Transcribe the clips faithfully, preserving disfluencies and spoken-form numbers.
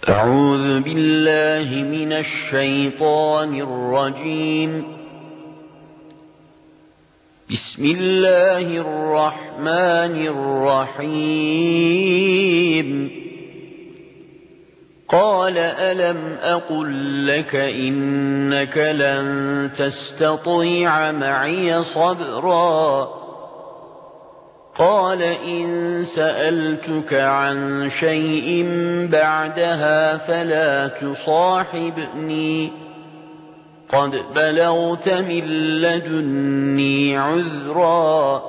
أعوذ بالله من الشيطان الرجيم. بسم الله الرحمن الرحيم. قال ألم أقل لك إنك لن تستطيع معي صبرا قال إن سألتك عن شيء بعدها فلا تصاحبني قد بلغت من لدني عذرا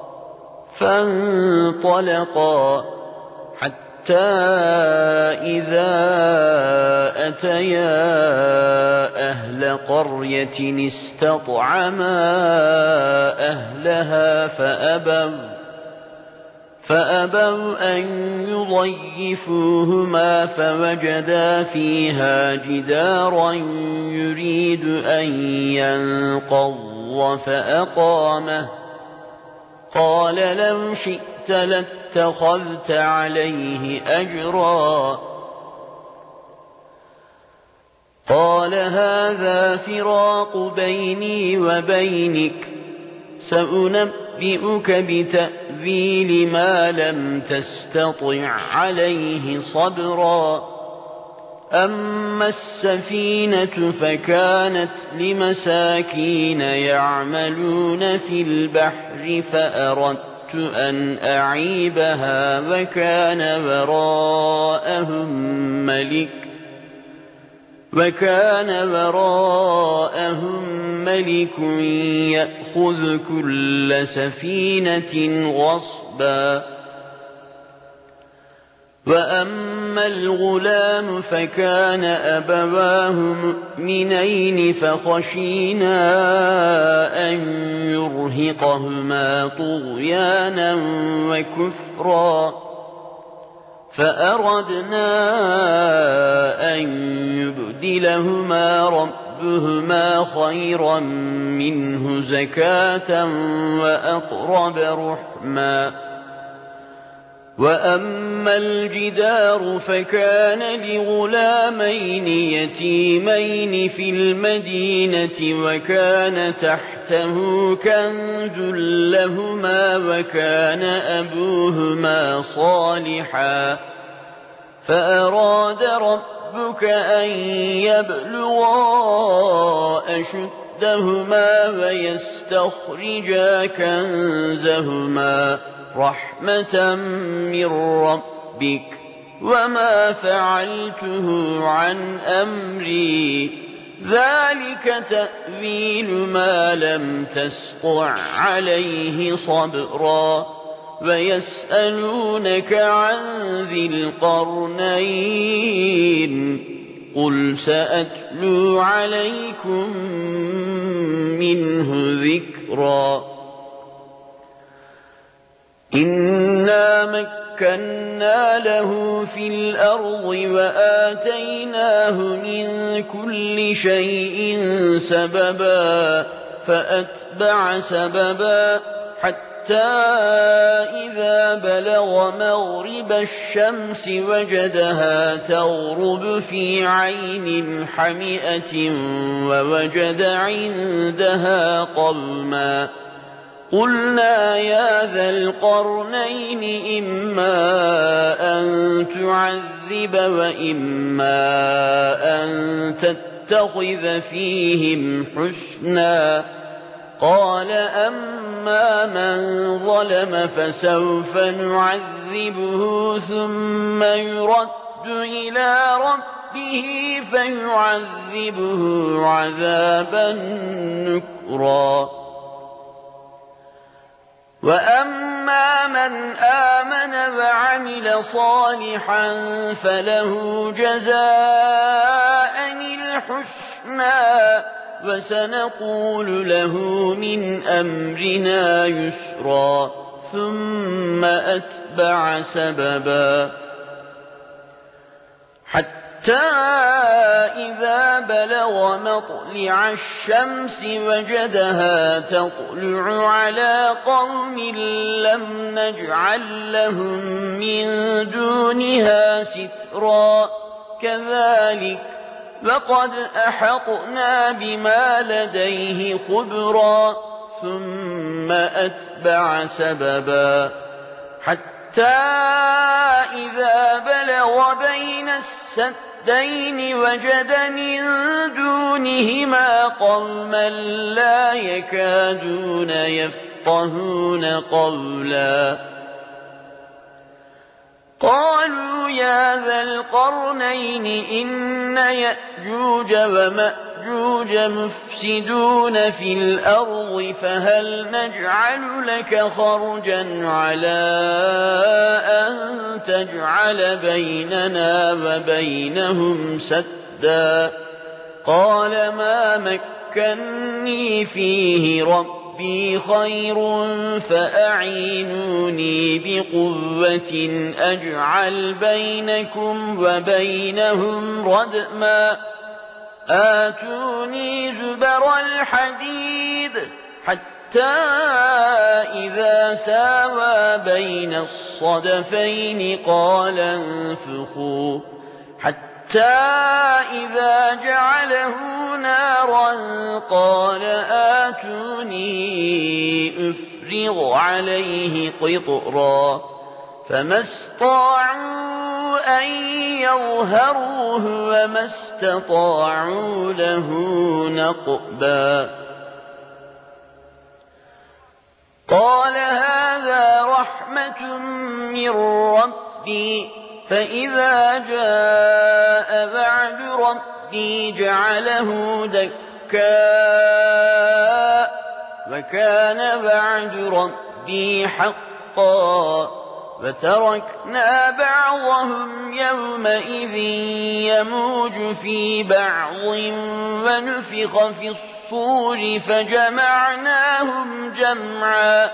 فانطلقا حتى إذا أتيا أهل قرية استطعما أهلها فأبوا فأبوا أن يضيفوهما فوجدا فيها جدارا يريد أن ينقض فأقامه قال لو شئت لاتخذت عليه أجرا قال هذا فراق بيني وبينك سأنبئك بتأويل ما لم تستطع عليه صبرا أما السفينة فكانت لمساكين يعملون في البحر فأردت أن أعيبها وكان وراءهم ملك وكان وراءهم ملك يأخذ كل سفينة غصبا وأما الغلام فكان أبواه مؤمنين فخشينا أن يرهقهما طغيانا وكفرا فأردنا أن يبدلهما ربهما خيرا منه زكاة وأقرب رحما وأما الجدار فكان لغلامين يتيمين في المدينة وكان تحته كنز لهما وكان أبوهما صالحا فأراد ربك أن يبلغا أشدهما ويستخرجا كنزهما رحمة من ربك وما فعلته عن أمري ذلك تأويل ما لم تسطع عليه صبرا ويسألونك عن ذي القرنين قل سأتلو عليكم منه ذكرا إنا مكنا له في الأرض وآتيناه من كل شيء سببا فأتبع سببا حتى إذا بلغ مغرب الشمس وجدها تغرب في عين حمئة ووجد عندها قوما قلنا يا ذا القرنين إما أن تعذب وإما أن تتخذ فيهم حسنا قال أما من ظلم فسوف نعذبه ثم يرد إلى ربه فيعذبه عذابا نكرا وأما من آمن وعمل صالحا فله جزاء الحسنى وسنقول له من أمرنا يسرا ثم أتبع سببا حتى إذا بلغ مطلع الشمس وجدها تطلع على قوم لم نجعل لهم من دونها سترا كذلك لقد أحطنا بما لديه خبرا ثم أتبع سببا حتى إذا بلغ بين السدين وجد من دونهما قوما لا يكادون يفقهون قولا قالوا يا ذا القرنين إن يأجوج ومأجوج مفسدون في الأرض فهل نجعل لك خرجا على أن تجعل بيننا وبينهم سدا قال ما مكني فيه ربي ربي خير فأعينوني بقوة أجعل بينكم وبينهم ردما آتوني زبر الحديد حتى إذا ساوى بين الصدفين قال انفخوا حتى إذا جعله نارا قال آتوني أفرغ عليه قطرا فما استطاعوا أن يظهروه وما استطاعوا له نقبا قال هذا رحمة من ربي فإذا جاء بعد ربي جعله دكاء وكان بعد ربي حقا فتركنا بعضهم يومئذ يموج في بعض ونفخ في الصور فجمعناهم جمعا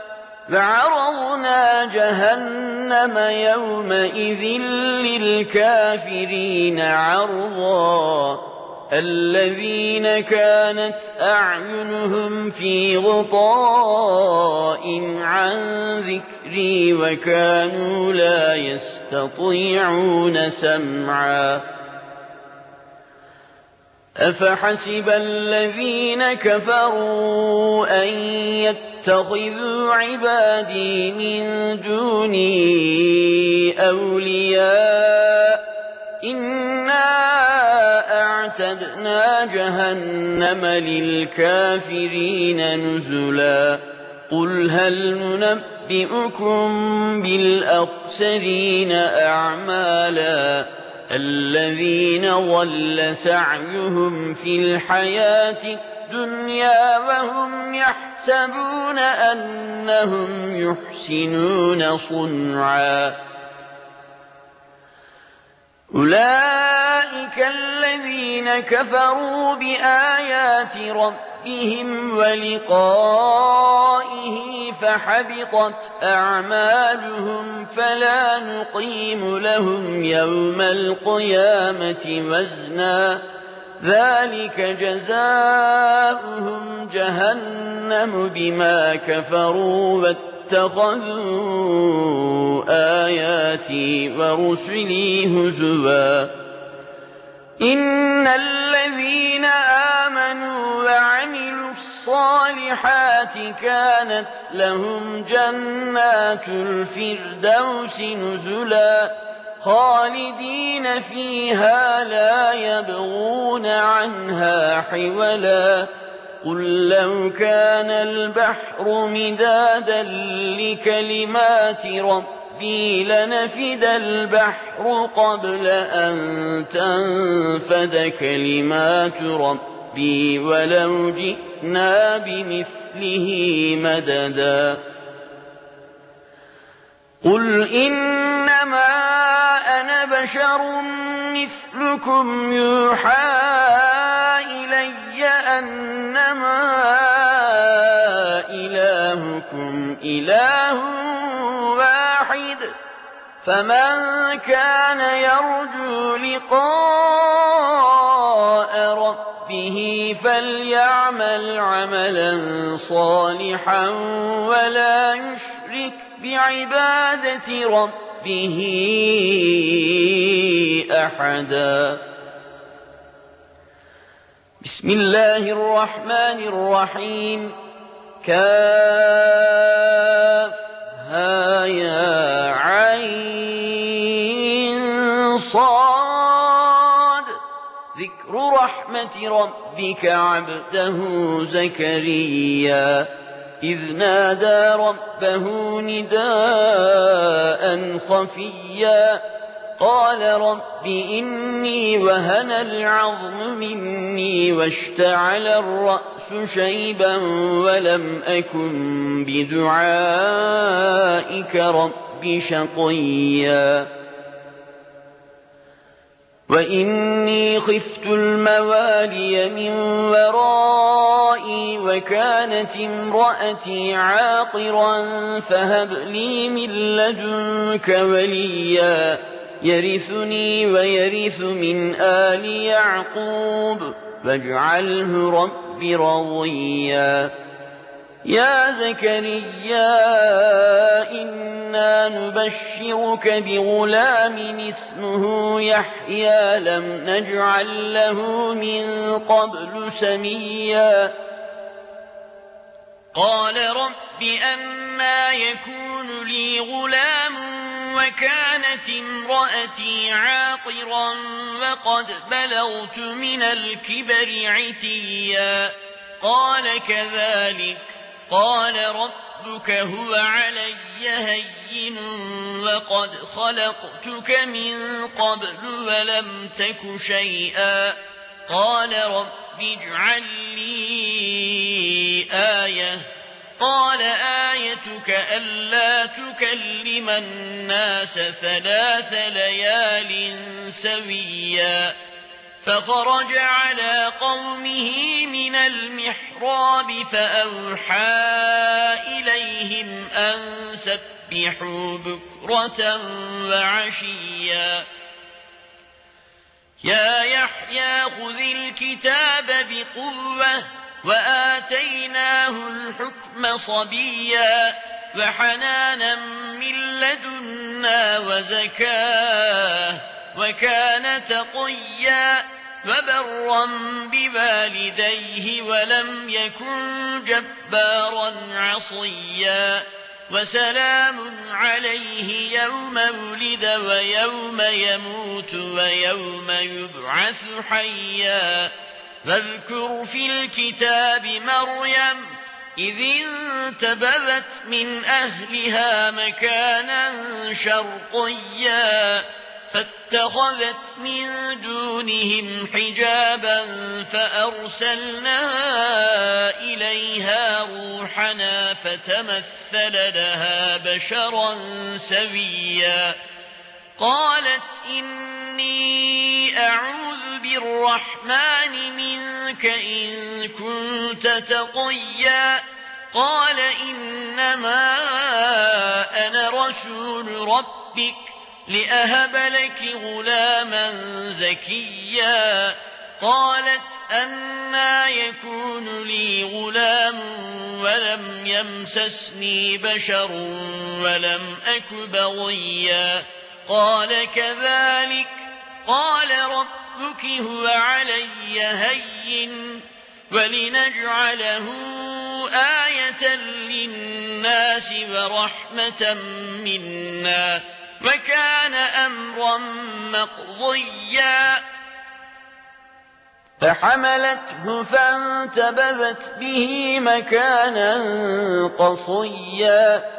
فعرضنا جهنم يومئذ للكافرين عرضا الذين كانت أعينهم في غطاء عن ذكري وكانوا لا يستطيعون سمعا أفحسب الذين كفروا أن يتخذوا عبادي من دوني أولياء إنا أعتدنا جهنم للكافرين نزلا قل هل ننبئكم بالأخسرين أعمالا الذين ضل سعيهم في الحياة الدنيا وهم يحسبون أنهم يحسنون صنعا أولئك الذين كفروا بآيات ربهم ولقائه فحبطت أعمالهم فلا نقيم لهم يوم القيامة وزنا ذلك جزاؤهم جهنم بما كفروا واتخذوا آياتي ورسلي هزوا إن الذين آمنوا وعملوا الصالحات كانت لهم جنات الفردوس نزلا خالدين فيها لا يبغون عنها حولا قل لو كان البحر مدادا لكلمات ربي لنفد البحر قبل أن تنفد كلمات ربي ولو جئنا بمثله مددا قل إنما أنا بشر مثلكم يوحى إلي أنما إلهكم إله واحد فمن كان يرجو لقاء ربه فليعمل عملا صالحا ولا يشرك بعبادة ربه ربه أحدا. بسم الله الرحمن الرحيم. كافها يا عين صاد ذكر رحمة ربك عبده زكريا إذ نادى ربه نداء خفيا قال رب إني وهن العظم مني واشتعل الرأس شيبا ولم أكن بدعائك رب شقيا وإني خفت الموالي من ورائي وكانت امرأتي عاقرا فهب لي من لدنك وليا يرثني ويرث من آل يعقوب واجعله رب رضيا. يا زكريا إنا نبشرك بغلام اسمه يحيى لم نجعل له من قبل سميا قال رب أنى يكون لي غلام وكانت امرأتي عاقرا وقد بلغت من الكبر عتيا قال كذلك قال ربك هو علي هين وقد خلقتك من قبل ولم تك شيئا قال رب اجعل لي آية قال آيتك ألا تكلم الناس ثلاث ليال سويا فخرج على قومه من المحراب فأوحى إليهم أن سبحوا بكرة وعشيا يا يحيى خذ الكتاب بقوة وآتيناه الحكم صبيا وحنانا من لدنا وزكاه وكان تقيا وبرا بوالديه ولم يكن جبارا عصيا وسلام عليه يوم ولد ويوم يموت ويوم يبعث حيا واذكر في الكتاب مريم إذ انتبذت من أهلها مكانا شرقيا فاتخذت من دونهم حجابا فأرسلنا إليها روحنا فتمثل لها بشرا سويا قالت إني أعوذ بالرحمن منك إن كنت تقيا قال إنما أنا رسول ربك لأهب لك غلاما زكيا قالت أنى يكون لي غلام ولم يمسسني بشر ولم أك بغيا قال كذلك قال ربك هو علي هين ولنجعله آية للناس ورحمة منا وكان أمرا مقضيا فحملته فانتبذت به مكانا قصيا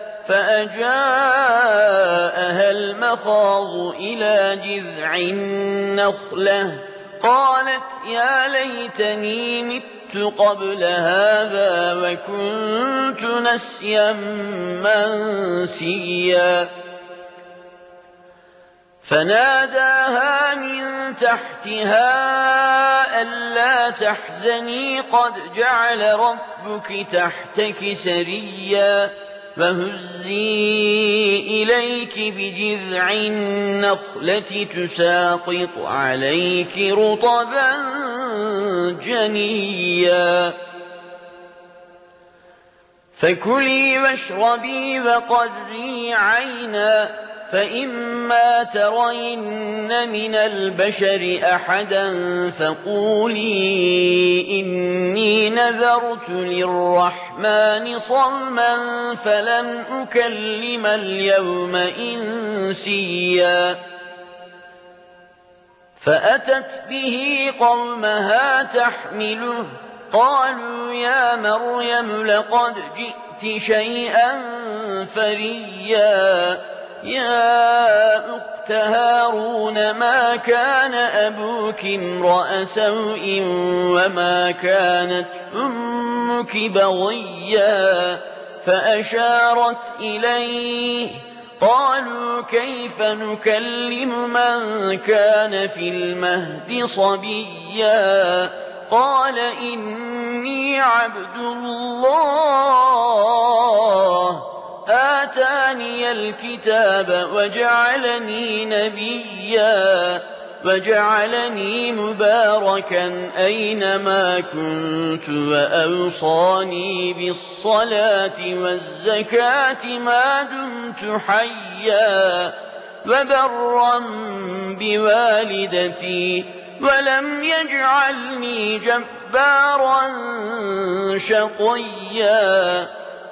فأجاءها المخاض إلى جذع النخلة قالت يا ليتني مت قبل هذا وكنت نسيا منسيا فناداها من تحتها ألا تحزني قد جعل ربك تحتك سريا فهزي إليك بجذع النخلة تساقط عليك رطبا جنيا فكلي واشربي وقري عينا فإما ترين من البشر أحدا فقولي إني نذرت للرحمن صوما فلن أكلم اليوم إنسيا فأتت به قومها تحمله قالوا يا مريم لقد جئت شيئا فريا يا أخت هارون ما كان أبوك امرأ سوء وما كانت أمك بغيا فأشارت إليه قالوا كيف نكلم من كان في المهد صبيا قال إني عبد الله آتاني الكتاب وجعلني نبيا وجعلني مباركا أينما كنت وأوصاني بالصلاة والزكاة ما دمت حيا وبرا بوالدتي ولم يجعلني جبارا شقيا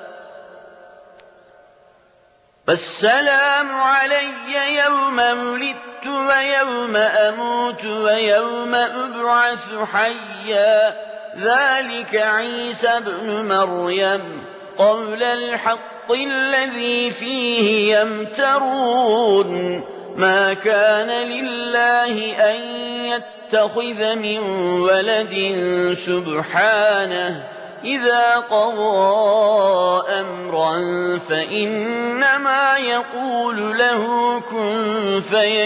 والسلام علي يوم ولدت ويوم أموت ويوم أبعث حيا ذلك عيسى ابن مريم قول الحق الذي فيه يمترون ما كان لله أن يتخذ من ولد سبحانه إذا قضى أمرا فإنما يقول له كن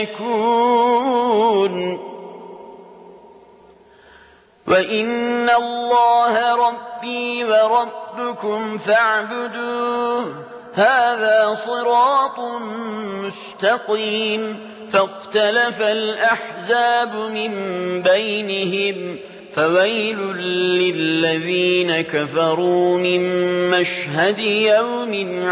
فيكون وإن الله ربي وربكم فاعبدوه هذا صراط مستقيم فاختلف الأحزاب من بينهم فويل للذين كفروا من مشهد يوم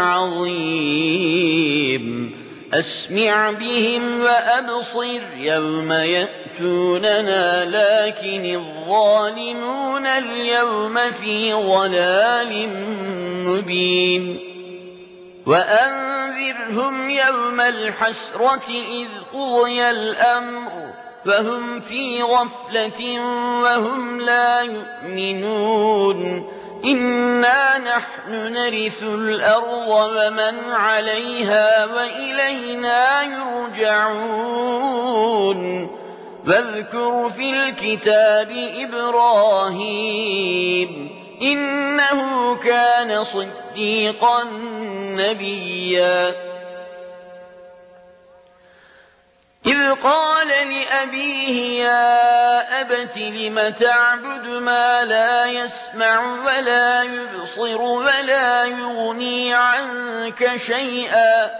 عظيم أسمع بهم وأبصر يوم يأتوننا لكن الظالمون اليوم في ضلال مبين وأنذرهم يوم الحسرة إذ قضي الأمر فهم في غفلة وهم لا يؤمنون إنا نحن نرث الأرض ومن عليها وإلينا يرجعون واذكر في الكتاب إبراهيم إنه كان صديقا نبيا إذ قال لأبيه يا أبت لم تعبد ما لا يسمع ولا يبصر ولا يغني عنك شيئا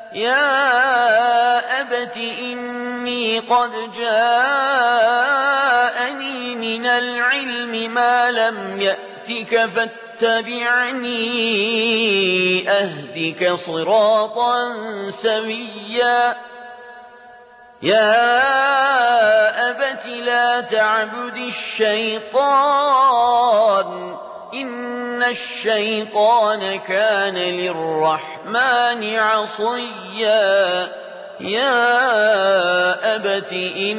يا أبت إني قد جاءني من العلم ما لم يأتك فاتبعني أهدك صراطا سويا يا أبت لا تعبد الشيطان إن الشيطان كان للرحمن عصيا يا أبت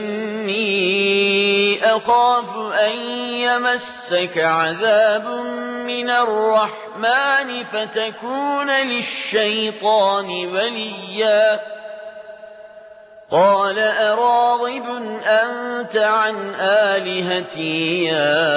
إني أخاف أن يمسك عذاب من الرحمن فتكون للشيطان وليا قال أراغب أنت عن آلهتي يا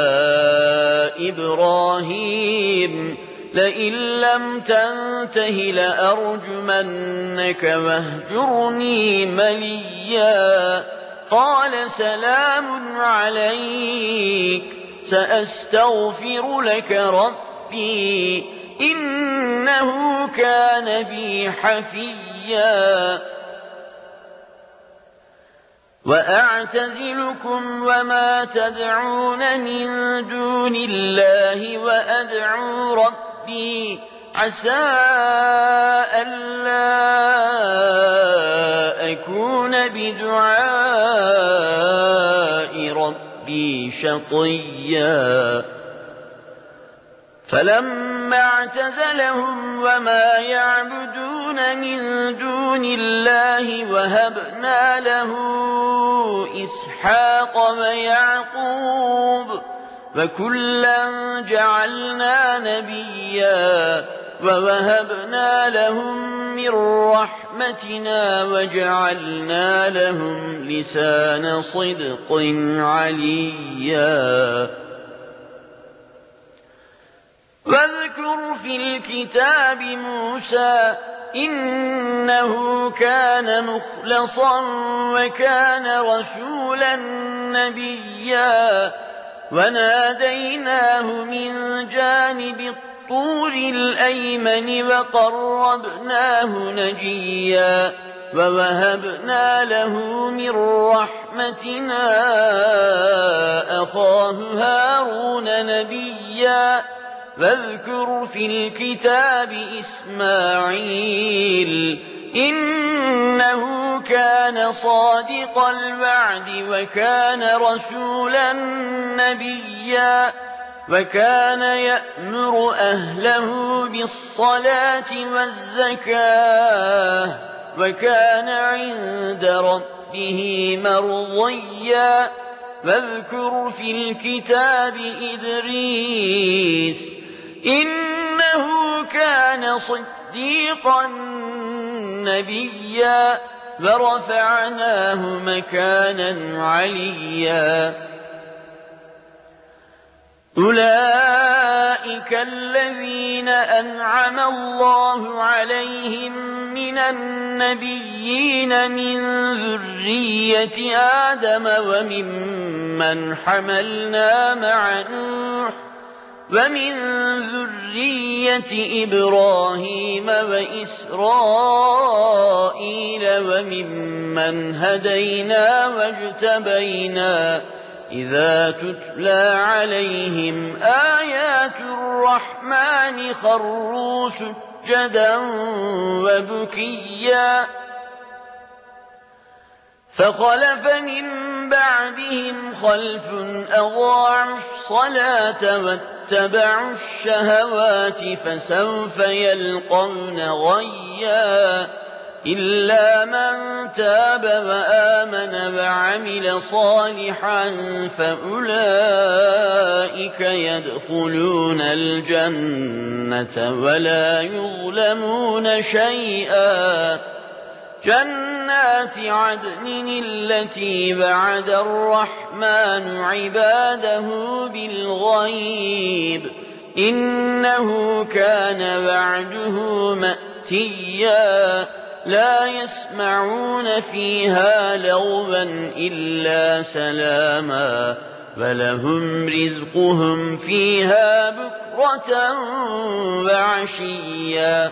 إبراهيم لئن لم تنته لأرجمنك واهجرني مليا قال سلام عليك سأستغفر لك ربي إنه كان بي حفيا وأعتزلكم وما تدعون من دون الله وأدعو ربي عسى ألا أكون بدعاء ربي شقيا فلما اعتزلهم وما يعبدون من دون الله وهبنا له إسحاق ويعقوب وكلا جعلنا نبيا ووهبنا لهم من رحمتنا وجعلنا لهم لسان صدق عليا واذكر في الكتاب موسى إنه كان مخلصا وكان رسولا نبيا وناديناه من جانب الطور الأيمن وقربناه نجيا ووهبنا له من رحمتنا أخاه هارون نبيا واذكر في الكتاب إسماعيل إنه كان صادق الوعد وكان رسولا نبيا وكان يأمر أهله بالصلاة والزكاة وكان عند ربه مرضيا واذكر في الكتاب إدريس إنه كان صديقا نبيا ورفعناه مكانا عليا أولئك الذين أنعم الله عليهم من النبيين من ذرية آدم وممن حملنا مع نوح ومن ذرية إبراهيم وإسرائيل وممن هدينا واجتبينا إذا تتلى عليهم آيات الرحمن خروا سجدا وبكيا فخلف من بعدهم خلف أضاعوا الصلاة واتبعوا الشهوات فسوف يلقون غيا إلا من تاب وآمن وعمل صالحا فأولئك يدخلون الجنة ولا يظلمون شيئا جنات عدن التي وعد الرحمن عباده بالغيب إنه كان وعده مأتيا لا يسمعون فيها لغوا إلا سلاما ولهم رزقهم فيها بكرة وعشيا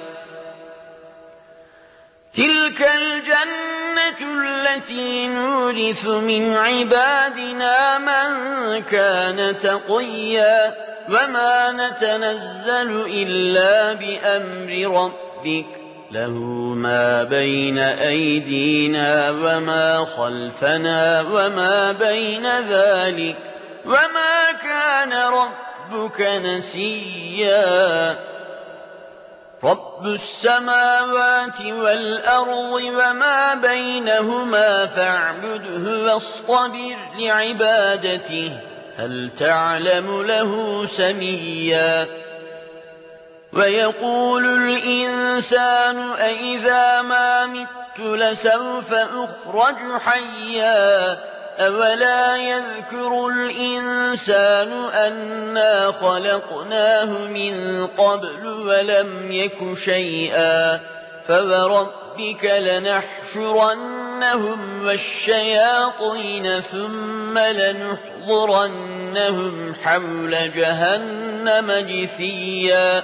تلك الجنة التي نورث من عبادنا من كان تقيا وما نتنزل إلا بأمر ربك له ما بين أيدينا وما خلفنا وما بين ذلك وما كان ربك نسيا رب السماوات والأرض وما بينهما فاعبده واصطبر لعبادته هل تعلم له سميا ويقول الإنسان أإذا ما مت لسوف أخرج حيا أولا يذكر الإنسان أنا خلقناه من قبل ولم يك شيئا فوربك لنحشرنهم والشياطين ثم لنحضرنهم حول جهنم جثيا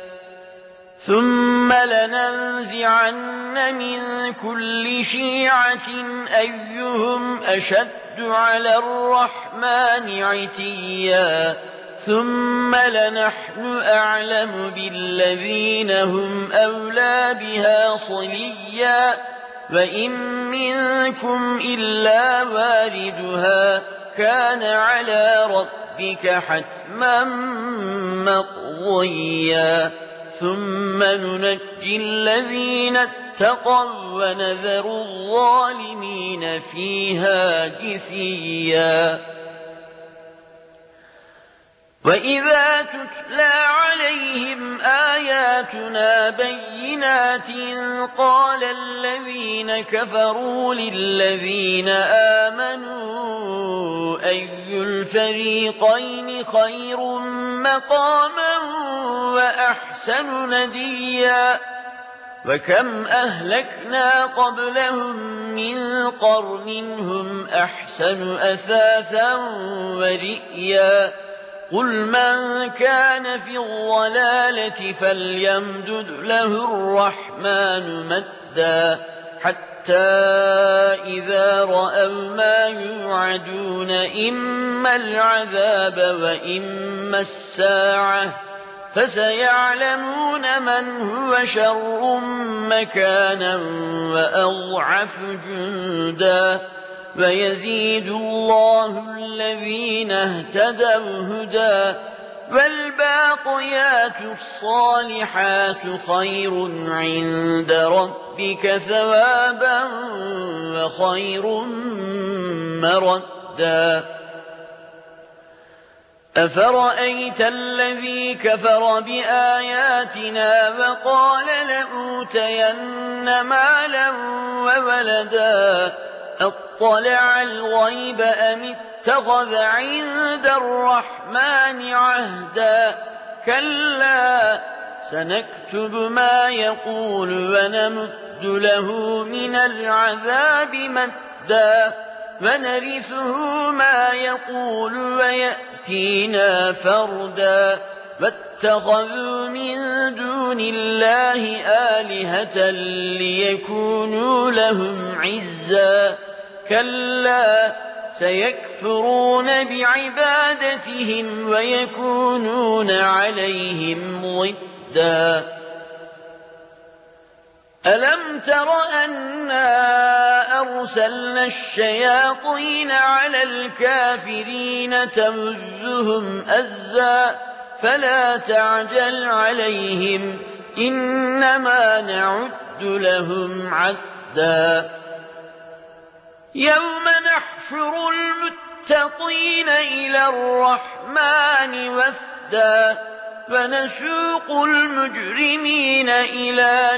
ثم لننزعن من كل شيعة أيهم أشد على الرحمن عتيا ثم لنحن أعلم بالذين هم أولى بها صليا وإن منكم إلا واردها كان على ربك حتما مقضيا ثم ننجي الذين اتقوا ونذر الظالمين فيها جثيا وإذا تتلى عليهم آياتنا بينات قال الذين كفروا للذين آمنوا أي الفريقين خير مقاما وأحسن نديا وكم أهلكنا قبلهم من قرن هم أحسن أثاثا ورئيا قل من كان في الضلالة فليمدد له الرحمن مدا حتى إذا رأوا ما يوعدون إما العذاب وإما الساعة فسيعلمون من هو شر مكانا وأضعف جندا ويزيد الله الذين اهتدوا هدى والباقيات الصالحات خير عند ربك ثوابا وخير مردا أفرأيت الذي كفر بآياتنا وقال لأوتين مالا وولدا أطلع الغيب أم اتخذ عند الرحمن عهدا كلا سنكتب ما يقول ونمد له من العذاب مدا ونرثه ما يقول ويأتينا فردا واتخذوا من دون الله آلهة ليكونوا لهم عزا كلا سيكفرون بعبادتهم ويكونون عليهم ضدا ألم تر أنا أرسلنا الشياطين على الكافرين تمزهم أزا فلا تعجل عليهم إنما نعد لهم عدا يوم نحشر المتقين إلى الرحمن وفدا ونسوق المجرمين إلى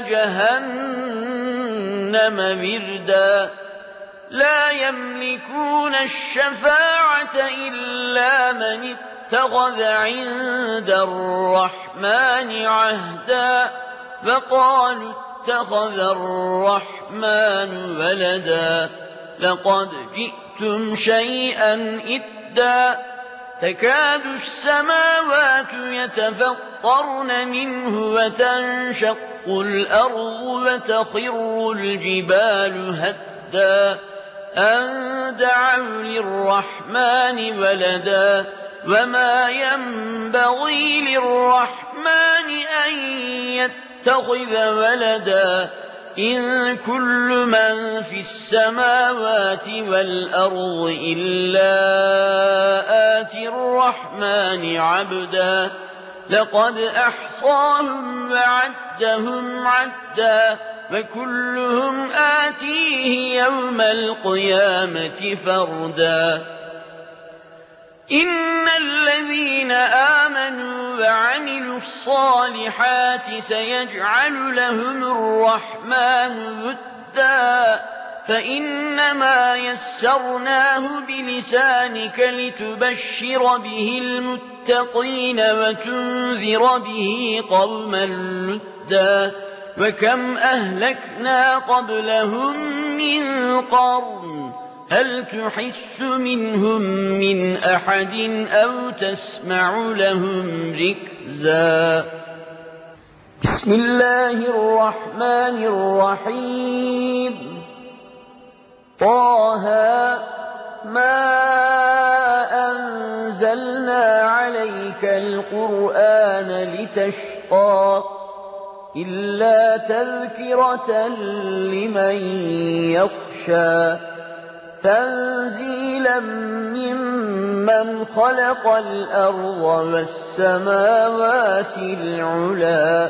جهنم وردا لا يملكون الشفاعة إلا من اتخذ عند الرحمن عهدا وقالوا اتخذ الرحمن ولدا لقد جئتم شيئا إدا تكاد السماوات يتفطرن منه وتنشق الأرض وتخر الجبال هدا أن دعوا للرحمن ولدا وما ينبغي للرحمن أن يتخذ ولدا إن كل من في السماوات والأرض إلا آتي الرحمن عبدا لقد أحصاهم وعدهم عدا وكلهم آتيه يوم القيامة فردا إن الذين آمنوا وعملوا الصالحات سيجعل لهم الرحمن ودا فإنما يسرناه بلسانك لتبشر به المتقين وتنذر به قوما لدا وكم أهلكنا قبلهم من قرن هل تحس منهم من أحد أو تسمع لهم ركزا بسم الله الرحمن الرحيم طه ما أنزلنا عليك عليك القرآن لتشقى إلا تذكرة لمن يخشى تنزيلا ممن خلق الأرض والسماوات العلى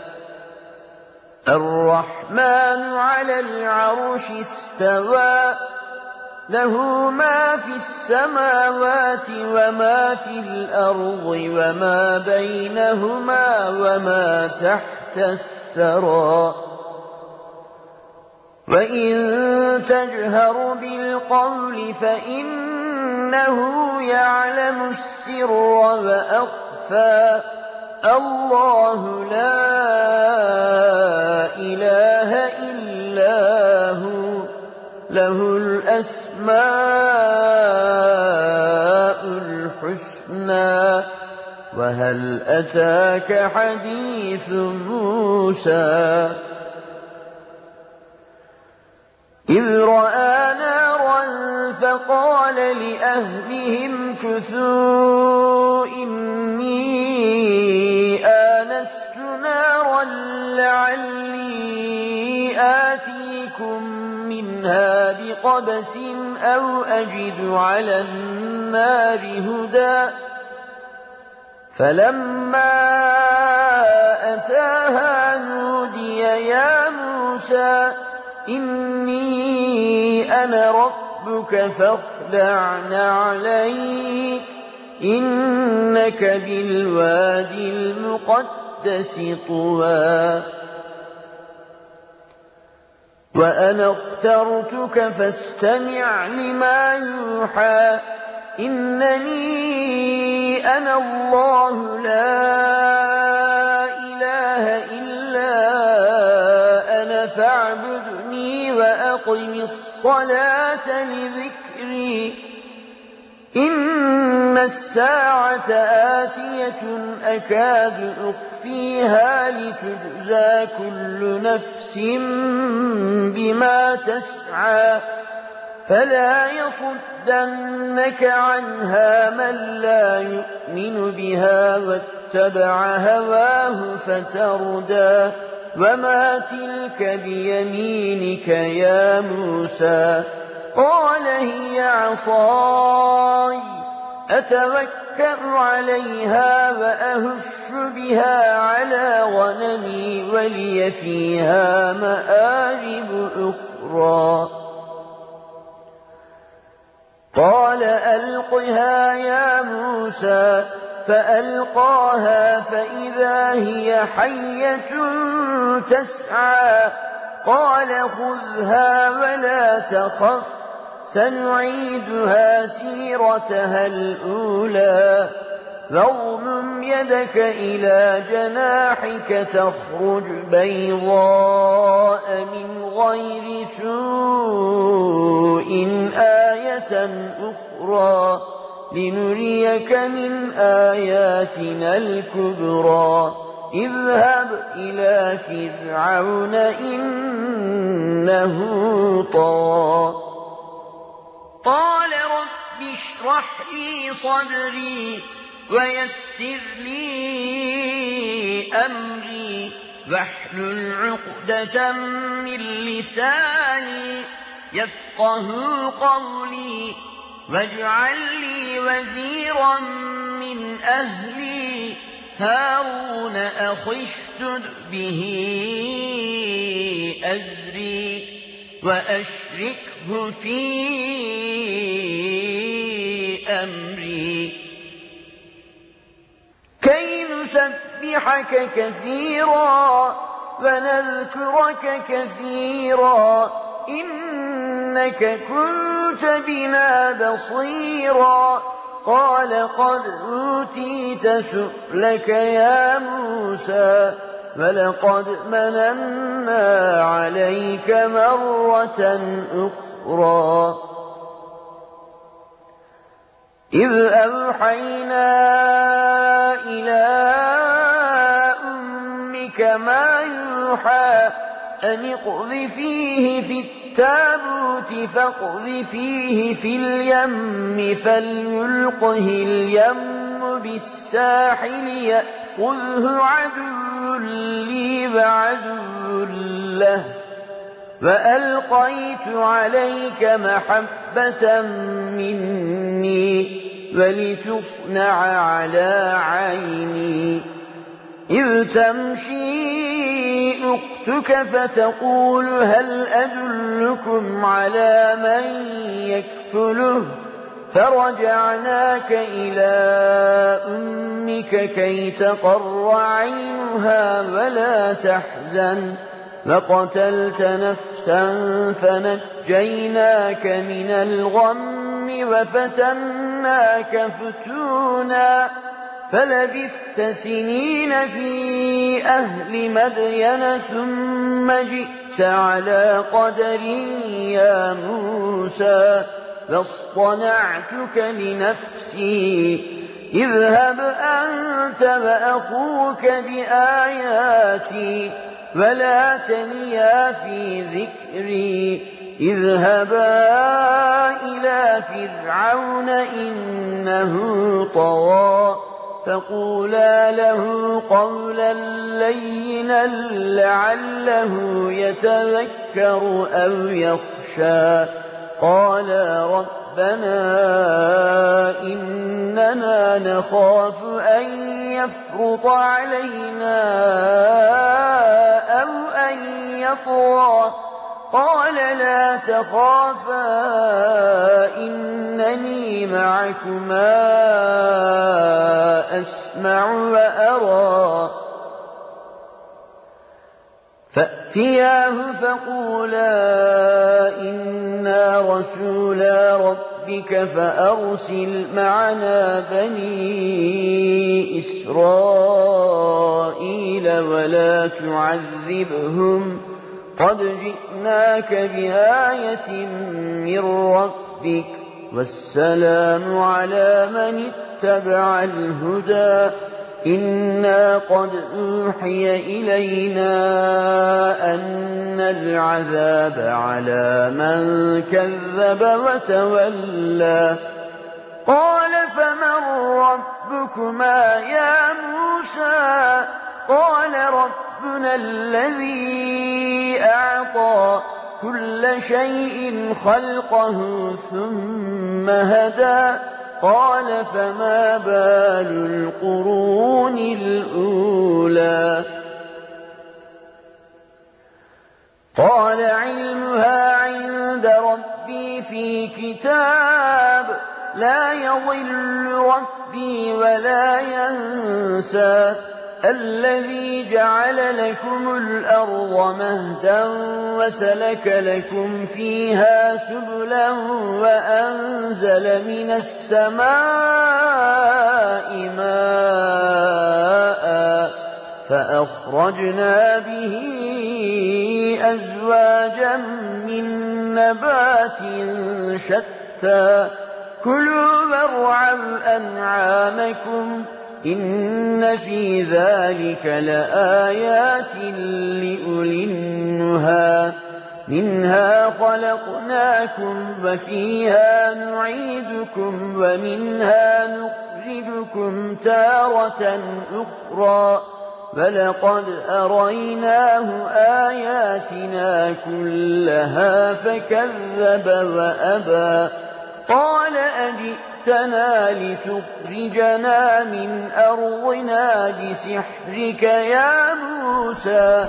الرحمن على العرش استوى له ما في السماوات وما في الأرض وما بينهما وما تحت الثرى وإن تجهر بالقول فإنه يعلم السر وأخفى الله لا إله إلا هو له الأسماء الحسنى وهل أتاك حديث موسى إذ رأى نارا فقال لأهلهم كثوا إني آنست نارا لعلي آتيكم منها بقبس أو أجد على النار هدى فلما أتاها نودي يا موسى إني أنا ربك فاخلع نعليك إنك بالوادي المقدس طوى وأنا اخترتك فاستمع لما يوحى إنني أنا الله لا إله إلا أنا فاعبدني وأقم الصلاة لذكري إن الساعة آتية أكاد أخفيها لتجزى كل نفس بما تسعى فلا يصدنك عنها من لا يؤمن بها واتبع هواه فتردى وما تلك بيمينك يا موسى قال هي عصاي أتوكأ عليها وأهش بها على غنمي ولي فيها مآرب أخرى قال ألقها يا موسى فألقاها فإذا هي حية تسعى قال خذها ولا تخف سنعيدها سيرتها الأولى واضمم يدك إلى جناحك تخرج بيضاء من غير سوء آية أخرى لنريك من آياتنا الكبرى اذهب إلى فرعون إنه طغى قال رب اشرح لي صدري ويسر لي أمري واحلل عقدة من لساني يفقه قولي واجعل لي وزيرا من أهلي هارون أخي اشدد به أزري وأشركه في أمري كي نسبحك كثيرا ونذكرك كثيرا إنك كنت بنا بصيرا قال قد أوتيت سؤلك يا موسى ولقد مننا عليك مرة أخرى إذ أوحينا إلى أمك ما يوحى أن اقذفيه في التابوت فاقذفيه في اليم فليلقه اليم بالساحل يأخذه عدو لي وعدو له وألقيت عليك محبة مني ولتصنع على عيني إذ تمشي أختك فتقول هل أدلكم على من يكفله فرجعناك إلى أمك كي تقر عينها ولا تحزن وقتلت نفسا فنجيناك من الغم وفتناك فتونا فلبثت سنين في أهل مدين ثم جئت على قدر يا موسى فاصطنعتك لنفسي اذهب أنت وأخوك بآياتي ولا تنيا في ذكري اذهبا إلى فرعون إنه طغى فقولا له قولا لينا لعله يتذكر أو يخشى قالا ربنا إننا نخاف أن يفرط علينا أو أن يطغى قال لا تخافا إنني معكما أسمع وأرى فأتياه فقولا إنا رسولا ربك فأرسل معنا بني إسرائيل ولا تعذبهم قد جئناك بآية من ربك والسلام على من اتبع الهدى إنا قد أوحي إلينا أن العذاب على من كذب وتولى قال فمن ربكما يا موسى قال ربنا الذي أعطى كل شيء خلقه ثم هدى قال فما بال القرون الأولى قال علمها عند ربي في كتاب لا يضل ربي ولا ينسى الذي جعل لكم الأرض مهدا وسلك لكم فيها سبلا وأنزل من السماء ماء فأخرجنا به أزواجا من نبات شتى كلوا وارعوا أنعامكم إن في ذلك لآيات لأولي النهى منها خلقناكم وفيها نعيدكم ومنها نخرجكم تارة أخرى ولقد أريناه آياتنا كلها فكذب وأبى قال أجئتنا لتخرجنا من أرضنا بسحرك يا موسى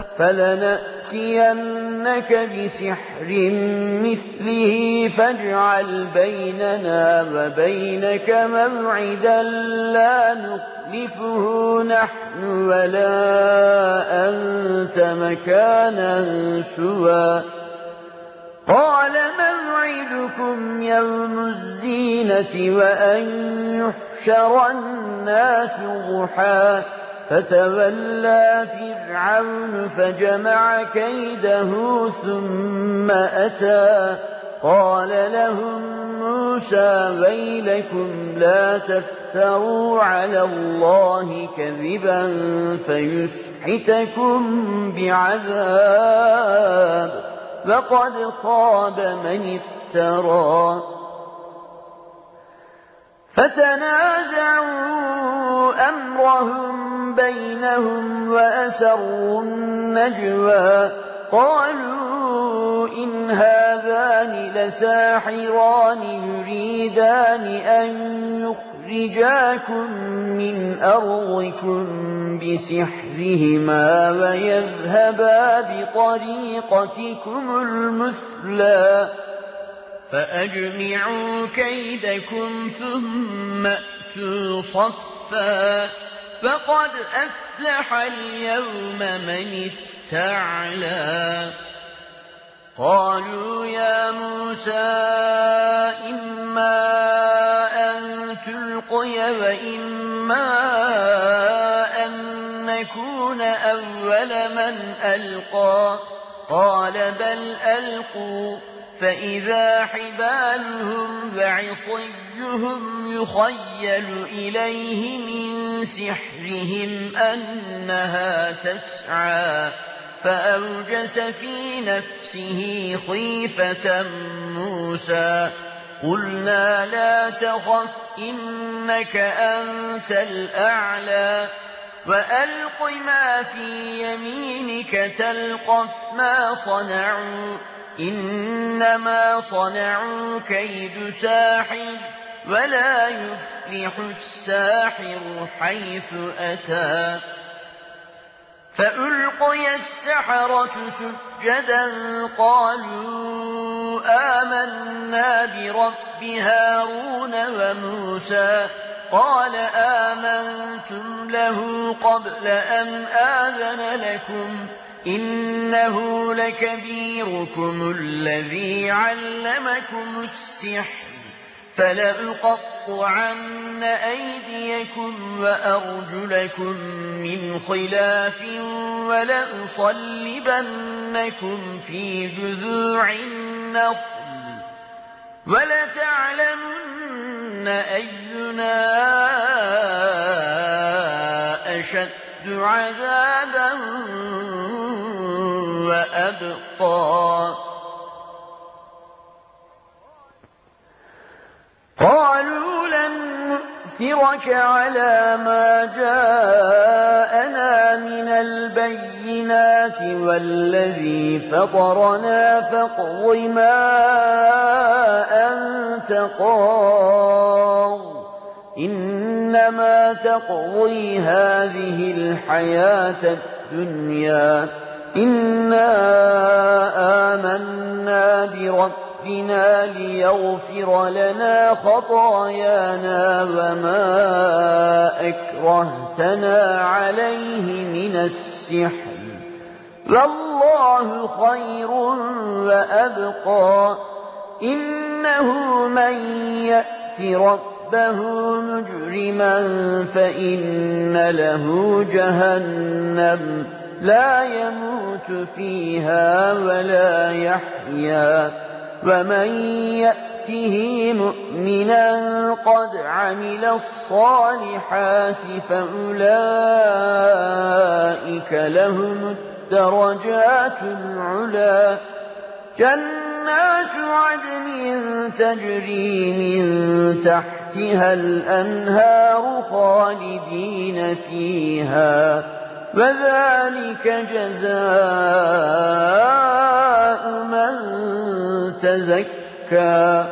فلنأتينك بسحر مثله فاجعل بيننا وبينك موعدا لا نخلفه نحن ولا أنت مكانا سوى قال موعدكم يوم الزينة وأن يحشر الناس ضحى فتولى فرعون فجمع كيده ثم أتى قال لهم موسى ويلكم لا تفتروا على الله كذبا فيسحتكم بعذاب وقد خاب من افترى فتنازعوا أمرهم بينهم وأسروا النجوى قالوا إن هذان لساحران يريدان أن يخرجاكم من أرضكم بسحرهما ويذهبا بطريقتكم المثلى فأجمعوا كيدكم ثم أتوا صفا فقد أفلح اليوم من استعلى قالوا يا موسى إما أن تلقي وإما أن نكون أول من ألقى قال بل ألقوا فإذا حبالهم وعصيهم يخيل إليه من سحرهم أنها تسعى فأوجس في نفسه خيفة موسى قلنا لا تخف إنك أنت الأعلى وألق ما في يمينك تلقف ما صنعوا إنما صنعوا كيد ساحر ولا يفلح الساحر حيث أتى فألقي السحرة سجدا قالوا آمنا برب هارون وموسى قال آمنتم له قبل أن آذن لكم إنه لكبيركم الذي علمكم السحر فلأقطعن أيديكم وأرجلكم من خلاف ولأصلبنكم في جذوع النخل ولتعلمن أينا أشد عذابا وأبقى قالوا لن نؤثرك على ما جاءنا من البينات والذي فطرنا فاقض ما أنت قاض إنما تقضي هذه الحياة الدنيا إنا آمنا بربنا ليغفر لنا خطايانا وما أكرهتنا عليه من السحر والله خير وأبقى إنه من يأت ربه مجرما فإن له جهنم لا يموت فيها ولا يحيا ومن يأته مؤمنا قد عمل الصالحات فأولئك لهم الدرجات العلى جنات عدن تجري من تحتها الأنهار خالدين فيها وذلك جزاء من تزكى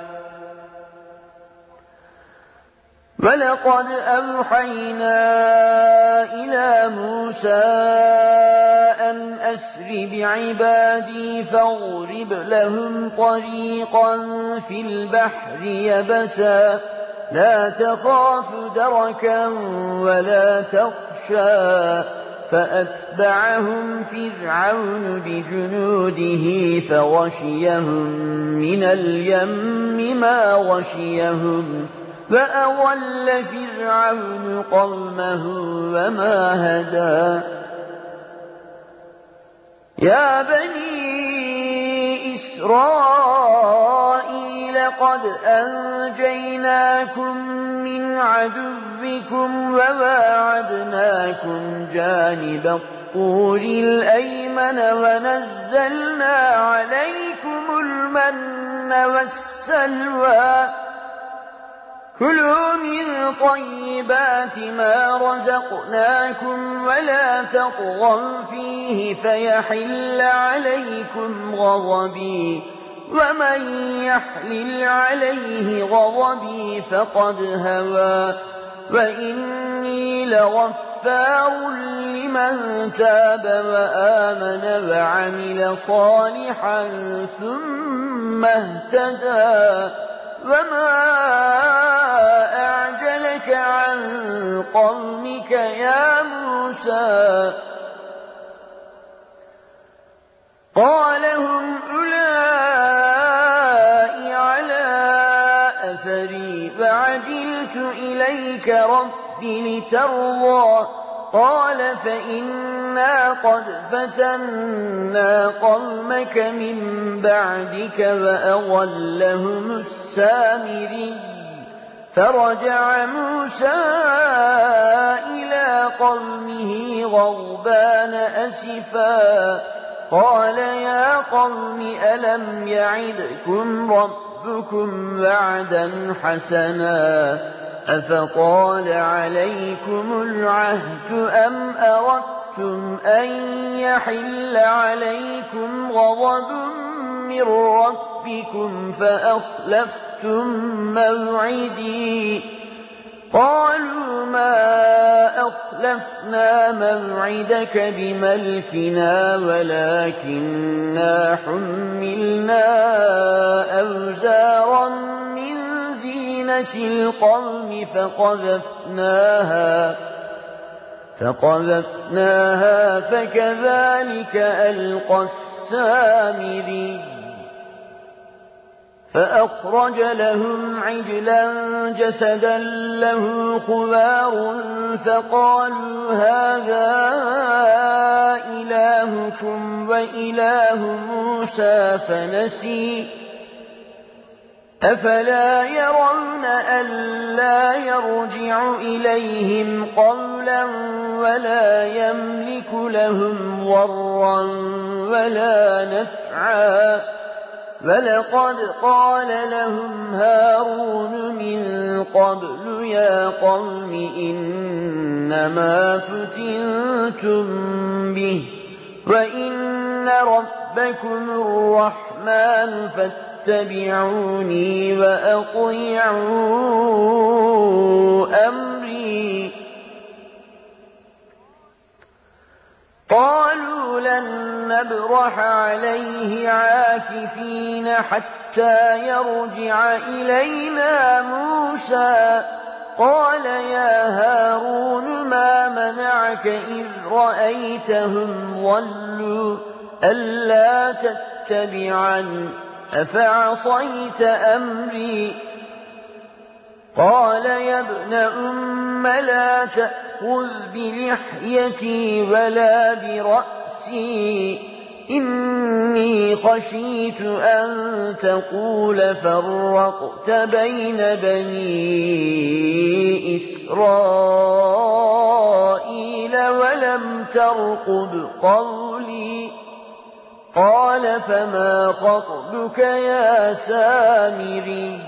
ولقد أوحينا إلى موسى أن أسر بعبادي فاضرب لهم طريقا في البحر يبسا لا تخاف دركا ولا تخشى فأتبعهم فرعون بجنوده فغشيهم من اليم ما غشيهم فأضل فرعون قومه وما هدى يا بني إسرائيل قد أنجيناكم من عدوكم وواعدناكم جانب الطور الأيمن ونزلنا عليكم المن والسلوى كلوا من طيبات ما رزقناكم ولا تطغوا فيه فيحل عليكم غضبي ومن يحلل عليه غضبي فقد هوى وإني لغفار لمن تاب وآمن وعمل صالحا ثم اهتدى وما أعجلك عن قومك يا موسى قال هم أولئك على أثري وعجلت إليك رب لترضى قال فإنا قد فتنا قومك من بعدك وأضلهم السامري فرجع موسى إلى قومه غضبان أسفا قال يا قوم ألم يعدكم ربكم وعدا حسنا أفطال عليكم العهد أم أردتم أن يحل عليكم غضب من ربكم فأخلفتم موعدي قالوا ما أخلفنا موعدك بملكنا ولكننا حملنا أوزارا من زينة القوم فقذفناها فقذفناها فكذلك ألقى السامري فأخرج لهم عجلا جسدا له خوار فقالوا هذا إلهكم وإله موسى فنسي أفلا يرون ألا يرجع إليهم قولا ولا يملك لهم ضرا ولا نفعا ولقد قال لهم هارون من قبل يا قوم إنما فتنتم به وإن ربكم الرحمن فاتبعوني وأطيعوا أمري قالوا لن نبرح عليه عاكفين حتى يرجع إلينا موسى قال يا هارون ما منعك إذ رأيتهم ضلوا ألا تتبعن أفعصيت أمري قال يا ابن أم لا تأخذ بلحيتي ولا برأسي إني خشيت أن تقول فرقت بين بني إسرائيل ولم ترقب قولي قال فما خطبك يا سامري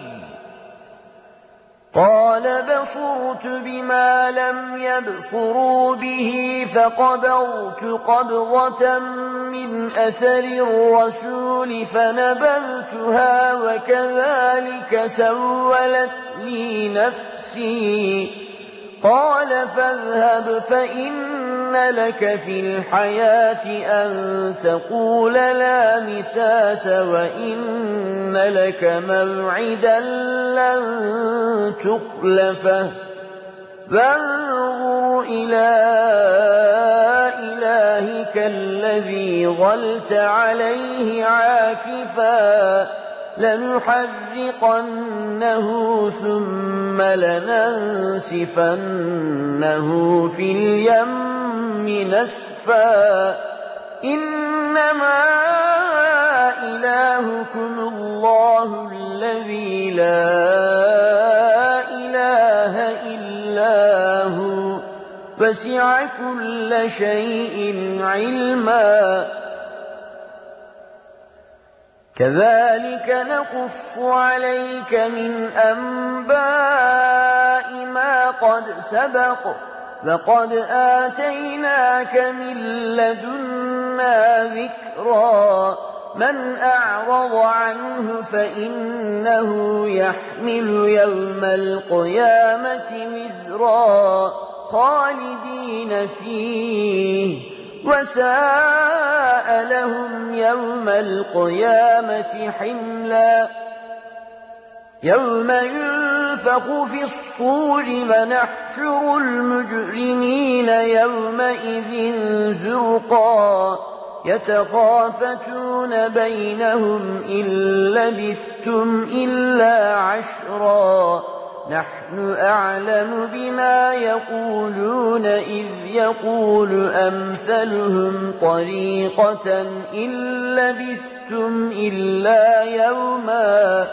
قال بصرت بما لم يبصروا به فقبضت قبضة من أثر الرسول فنبذتها وكذلك سولت لي نفسي قال فاذهب فإن لك في الحياة أن تقول لا مساس وإن لك موعدا لن تخلفه فانظر إلى إلهك الذي ظلت عليه عاكفا لنحرقنه ثم لننسفنه في اليم نسفا إنما إلهكم الله الذي لا إله إلا هو وسع كل شيء علما كذلك نقص عليك من أنباء قد سبق فقد آتيناك من لدنا ذكرا من أعرض عنه فإنه يحمل يوم القيامة وزرا خالدين فيه وساء لهم يوم القيامة حملا يوم ينفخ في الصور ونحشر المجرمين يومئذ زرقا يتخافتون بينهم إن لبثتم إلا عشرا نحن أعلم بما يقولون إذ يقول أمثلهم طريقة إن لبثتم إلا يوما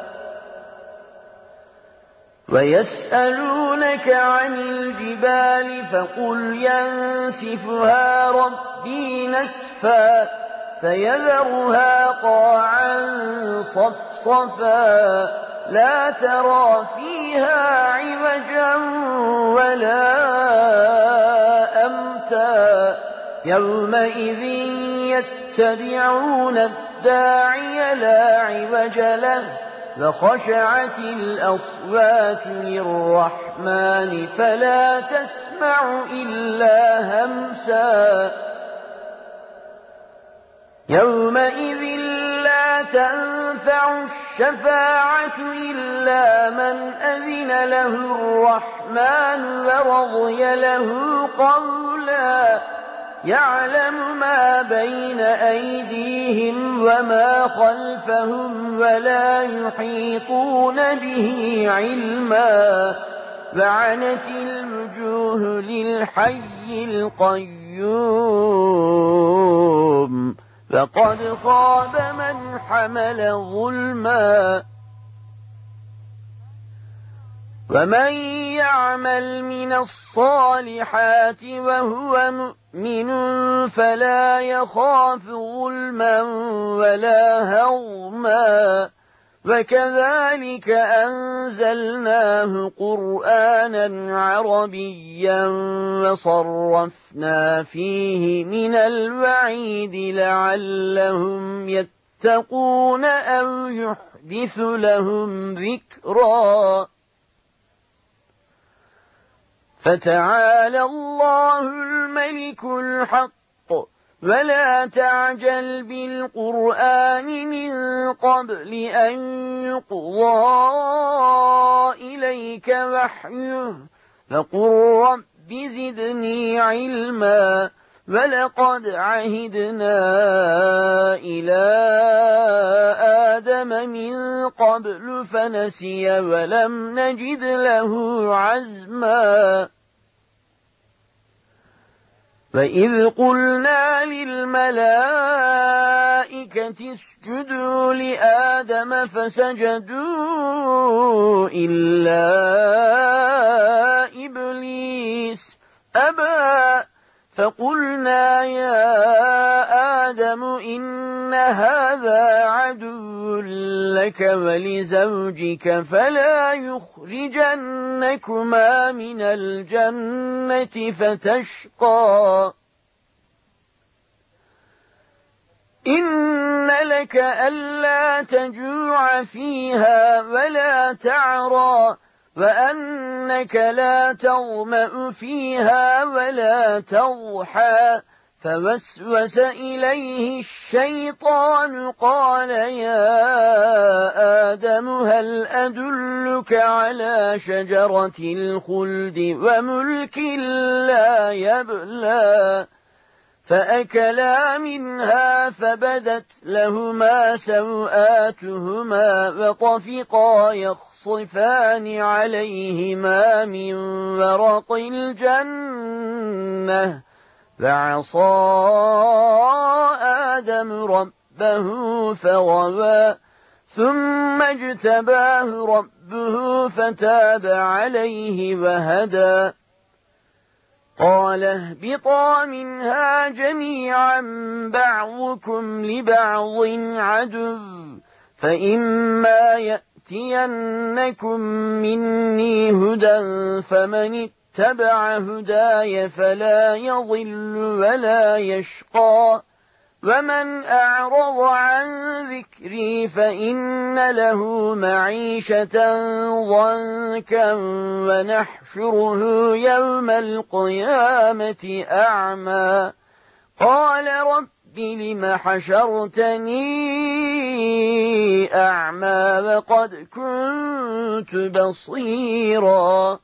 ويسألونك عن الجبال فقل ينسفها ربي نسفا فيذرها قاعا صفصفا لا ترى فيها عوجا ولا أمتا يومئذ يتبعون الداعي لا عوج له وخشعت الأصوات للرحمن فلا تسمع إلا همسا يومئذ لا تنفع الشفاعة إلا من أذن له الرحمن ورضي له قولا يعلم ما بين أيديهم وما خلفهم ولا يحيطون به علما وعنت الوجوه للحي القيوم فقد خاب من حمل ظلما ومن يعمل من الصالحات وهو مؤمن فلا يخاف ظلما ولا هضما وكذلك أنزلناه قرآنا عربيا وصرفنا فيه من الوعيد لعلهم يتقون أو يحدث لهم ذكرا فتعالى الله الملك الحق ولا تعجل بالقرآن من قبل أن يقضى إليك وحيه فقل رب زدني علما ولقد عهدنا إلى آدم من قبل فنسي ولم نجد له عزما وإذ قلنا للملائكة اسجدوا لآدم فسجدوا إلا إبليس أبى فقلنا يا آدم إن هذا عدو لك ولزوجك فلا يخرجنكما من الجنة فتشقى إن لك ألا تجوع فيها ولا تعرى وأنك لا تظمأ فيها ولا تضحى فوسوس إليه الشيطان قال يا آدم هل أدلك على شجرة الخلد وملك لا يبلى فأكلا منها فبدت لهما سوآتهما وطفقا يخصفان عليهما من ورق الجنة فعصى آدم ربه فغوى ثم اجتباه ربه فتاب عليه وهدى قال اهبطا منها جميعا بعضكم لبعض عدو فإما يأتينكم مني هدى فمن اتبع هداي فلا يضل ولا يشقى ومن أعرض عن ذكري فإن له معيشة ضنكا ونحشره يوم القيامة أعمى قال رب لم حشرتني أعمى وقد كنت بصيرا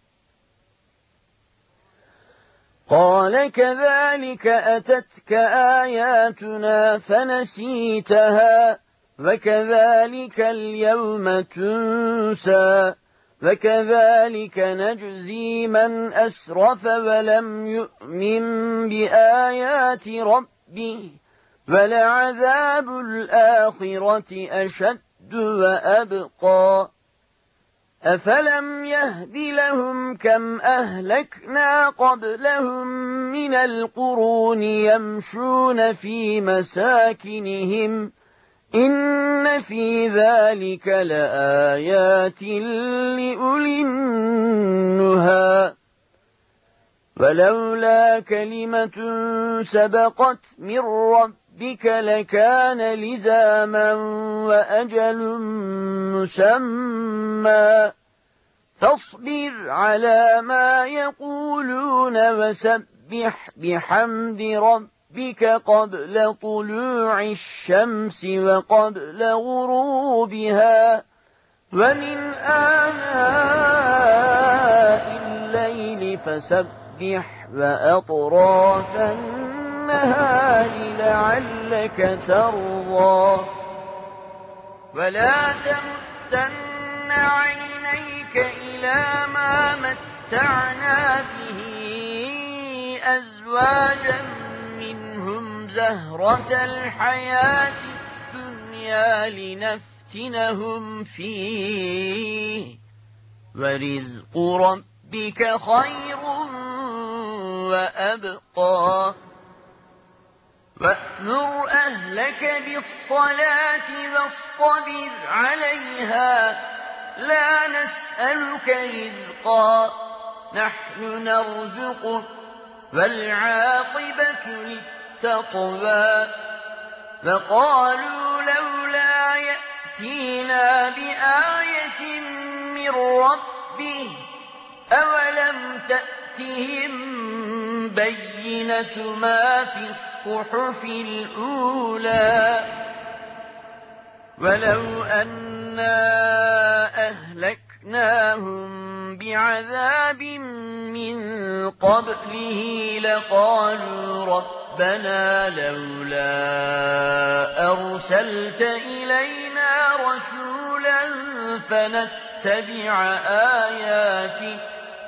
قال كذلك أتتك آياتنا فنسيتها وكذلك اليوم تنسى وكذلك نجزي من أسرف ولم يؤمن بآيات ربه ولعذاب الآخرة أشد وأبقى أفلم يهد لهم كم أهلكنا قبلهم من القرون يمشون في مساكنهم إن في ذلك لآيات لأولي النهى ولولا كلمة سبقت من ربك لكان لزاما وأجل مسمى فاصبر على ما يقولون وسبح بحمد ربك قبل طلوع الشمس وقبل غروبها ومن آناء الليل فسبح وأطراف النهار لعلك ترضى ولا تمدن عينيك إلى ما متعنا به أزواجا منهم زهرة الحياة الدنيا لنفتنهم فيه ورزق ربك خير وأبقى وأمر أهلك بالصلاة واصطبر عليها لا نسألك رزقا نحن نرزقك والعاقبة للتقوى فقالوا لولا يأتينا بآية من ربه أولم تأتهم بينة ما في الصحف الأولى ولو أنا أهلكناهم بعذاب من قبله لقالوا ربنا لولا أرسلت إلينا رسولا فنتبع آياتك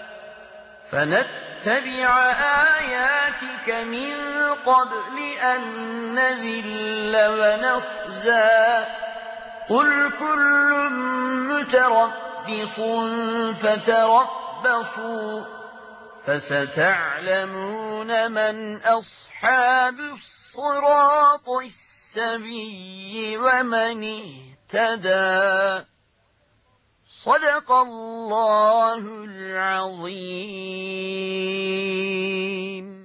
فنتبع آياتك من قبل أن نذل ونخزى قل كل متربص فتربصوا فستعلمون من أصحاب الصراط السوي ومن اهتدى صدق الله العظيم.